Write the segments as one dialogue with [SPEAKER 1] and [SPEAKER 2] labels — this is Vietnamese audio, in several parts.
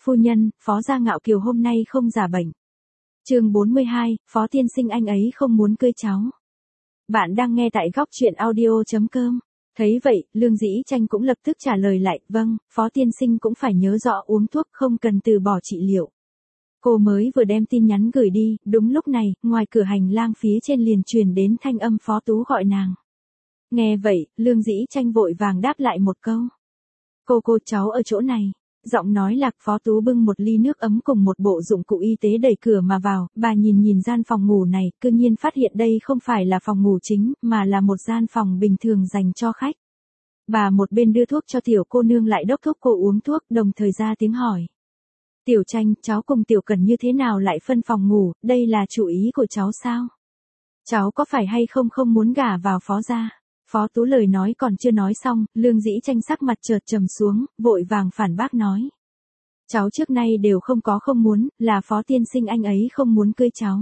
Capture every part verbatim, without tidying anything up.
[SPEAKER 1] phu nhân, Phó gia Ngạo Kiều hôm nay không giả bệnh. Chương bốn mươi hai, Phó tiên sinh anh ấy không muốn cưới cháu. Bạn đang nghe tại góc truyện audio chấm com. Thấy vậy, Lương Dĩ Tranh cũng lập tức trả lời lại, vâng, Phó tiên sinh cũng phải nhớ rõ uống thuốc, không cần từ bỏ trị liệu. Cô mới vừa đem tin nhắn gửi đi, đúng lúc này, ngoài cửa hành lang phía trên liền truyền đến thanh âm Phó Tú gọi nàng. Nghe vậy, Lương Dĩ Tranh vội vàng đáp lại một câu. Cô cô cháu ở chỗ này. Giọng nói lạc. Phó Tú bưng một ly nước ấm cùng một bộ dụng cụ y tế đẩy cửa mà vào, bà nhìn nhìn gian phòng ngủ này, cư nhiên phát hiện đây không phải là phòng ngủ chính, mà là một gian phòng bình thường dành cho khách. Bà một bên đưa thuốc cho tiểu cô nương lại đốc thúc cô uống thuốc, đồng thời ra tiếng hỏi. Tiểu Tranh, cháu cùng Tiểu Cần như thế nào lại phân phòng ngủ, đây là chủ ý của cháu sao? Cháu có phải hay không không muốn gả vào Phó gia? Phó Tú lời nói còn chưa nói xong, Lương Dĩ Tranh sắc mặt chợt trầm xuống, vội vàng phản bác nói. Cháu trước nay đều không có không muốn, là Phó tiên sinh anh ấy không muốn cưới cháu.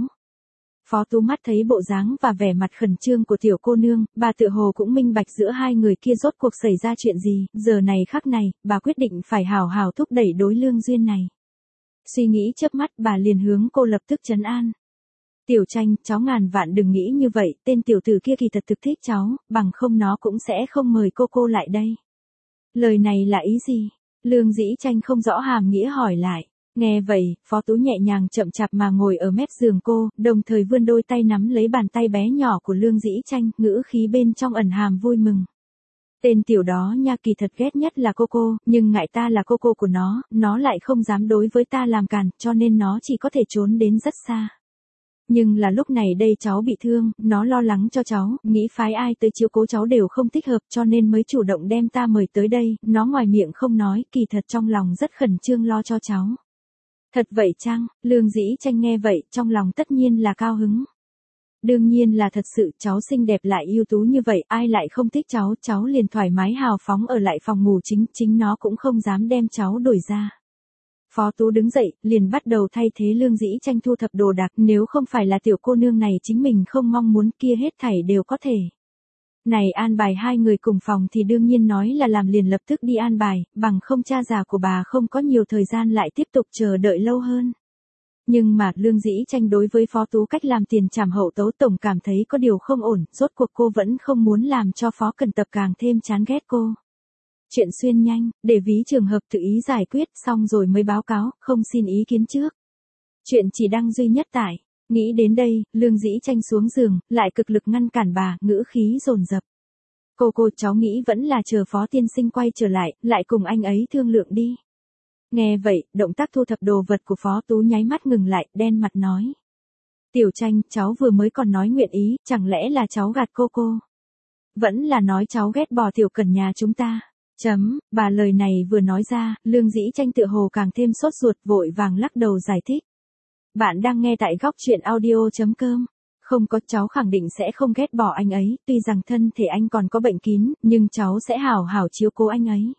[SPEAKER 1] Phó Tú mắt thấy bộ dáng và vẻ mặt khẩn trương của tiểu cô nương, bà tựa hồ cũng minh bạch giữa hai người kia rốt cuộc xảy ra chuyện gì, giờ này khắc này, bà quyết định phải hào hào thúc đẩy đối lương duyên này. Suy nghĩ chớp mắt, bà liền hướng cô lập tức trấn an. Tiểu Tranh, cháu ngàn vạn đừng nghĩ như vậy, tên tiểu tử kia kỳ thật thực thích cháu, bằng không nó cũng sẽ không mời cô cô lại đây. Lời này là ý gì? Lương Dĩ Tranh không rõ hàm nghĩa hỏi lại. Nghe vậy, Phó Tú nhẹ nhàng chậm chạp mà ngồi ở mép giường cô, đồng thời vươn đôi tay nắm lấy bàn tay bé nhỏ của Lương Dĩ Tranh, ngữ khí bên trong ẩn hàm vui mừng. Tên tiểu đó nha kỳ thật ghét nhất là cô cô, nhưng ngại ta là cô cô của nó, nó lại không dám đối với ta làm cản, cho nên nó chỉ có thể trốn đến rất xa. Nhưng là lúc này đây cháu bị thương, nó lo lắng cho cháu, nghĩ phái ai tới chiếu cố cháu đều không thích hợp cho nên mới chủ động đem ta mời tới đây, nó ngoài miệng không nói, kỳ thật trong lòng rất khẩn trương lo cho cháu. Thật vậy chăng? Lương Dĩ Tranh nghe vậy, trong lòng tất nhiên là cao hứng. Đương nhiên là thật sự, cháu xinh đẹp lại ưu tú như vậy, ai lại không thích cháu, cháu liền thoải mái hào phóng ở lại phòng ngủ chính, chính nó cũng không dám đem cháu đuổi ra. Phó Tú đứng dậy, liền bắt đầu thay thế Lương Dĩ Tranh thu thập đồ đạc, nếu không phải là tiểu cô nương này chính mình không mong muốn kia hết thảy đều có thể. Này an bài hai người cùng phòng thì đương nhiên nói là làm liền lập tức đi an bài, bằng không cha già của bà không có nhiều thời gian lại tiếp tục chờ đợi lâu hơn. Nhưng mà Lương Dĩ Tranh đối với Phó Tú cách làm tiền trảm hậu tấu tổng cảm thấy có điều không ổn, rốt cuộc cô vẫn không muốn làm cho Phó Cần Tập càng thêm chán ghét cô. Chuyện xuyên nhanh, để ví trường hợp tự ý giải quyết xong rồi mới báo cáo, không xin ý kiến trước. Chuyện chỉ đăng duy nhất tại. Nghĩ đến đây, Lương Dĩ Tranh xuống giường, lại cực lực ngăn cản bà, ngữ khí dồn dập. Cô cô cháu nghĩ vẫn là chờ Phó tiên sinh quay trở lại, lại cùng anh ấy thương lượng đi. Nghe vậy, động tác thu thập đồ vật của Phó Tú nháy mắt ngừng lại, đen mặt nói. Tiểu Tranh, cháu vừa mới còn nói nguyện ý, chẳng lẽ là cháu gạt cô cô? Vẫn là nói cháu ghét bỏ Tiểu Cần nhà chúng ta. Chấm, bà lời này vừa nói ra, Lương Dĩ Tranh tựa hồ càng thêm sốt ruột, vội vàng lắc đầu giải thích. Bạn đang nghe tại góc truyện audio chấm com. Không có, cháu khẳng định sẽ không ghét bỏ anh ấy, tuy rằng thân thể anh còn có bệnh kín, nhưng cháu sẽ hảo hảo chiếu cố anh ấy.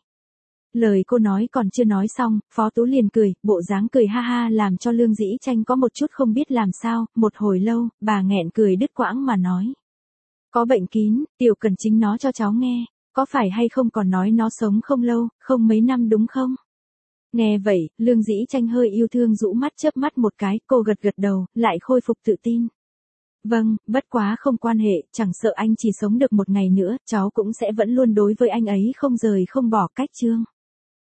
[SPEAKER 1] Lời cô nói còn chưa nói xong, Phó Tú liền cười, bộ dáng cười ha ha làm cho Lương Dĩ Tranh có một chút không biết làm sao, một hồi lâu, bà nghẹn cười đứt quãng mà nói. Có bệnh kín, Tiểu Cần chính nó cho cháu nghe. Có phải hay không còn nói nó sống không lâu, không mấy năm đúng không? Nghe vậy, Lương Dĩ Tranh hơi yêu thương rũ mắt chớp mắt một cái, cô gật gật đầu, lại khôi phục tự tin. Vâng, bất quá không quan hệ, chẳng sợ anh chỉ sống được một ngày nữa, cháu cũng sẽ vẫn luôn đối với anh ấy không rời không bỏ cách chương.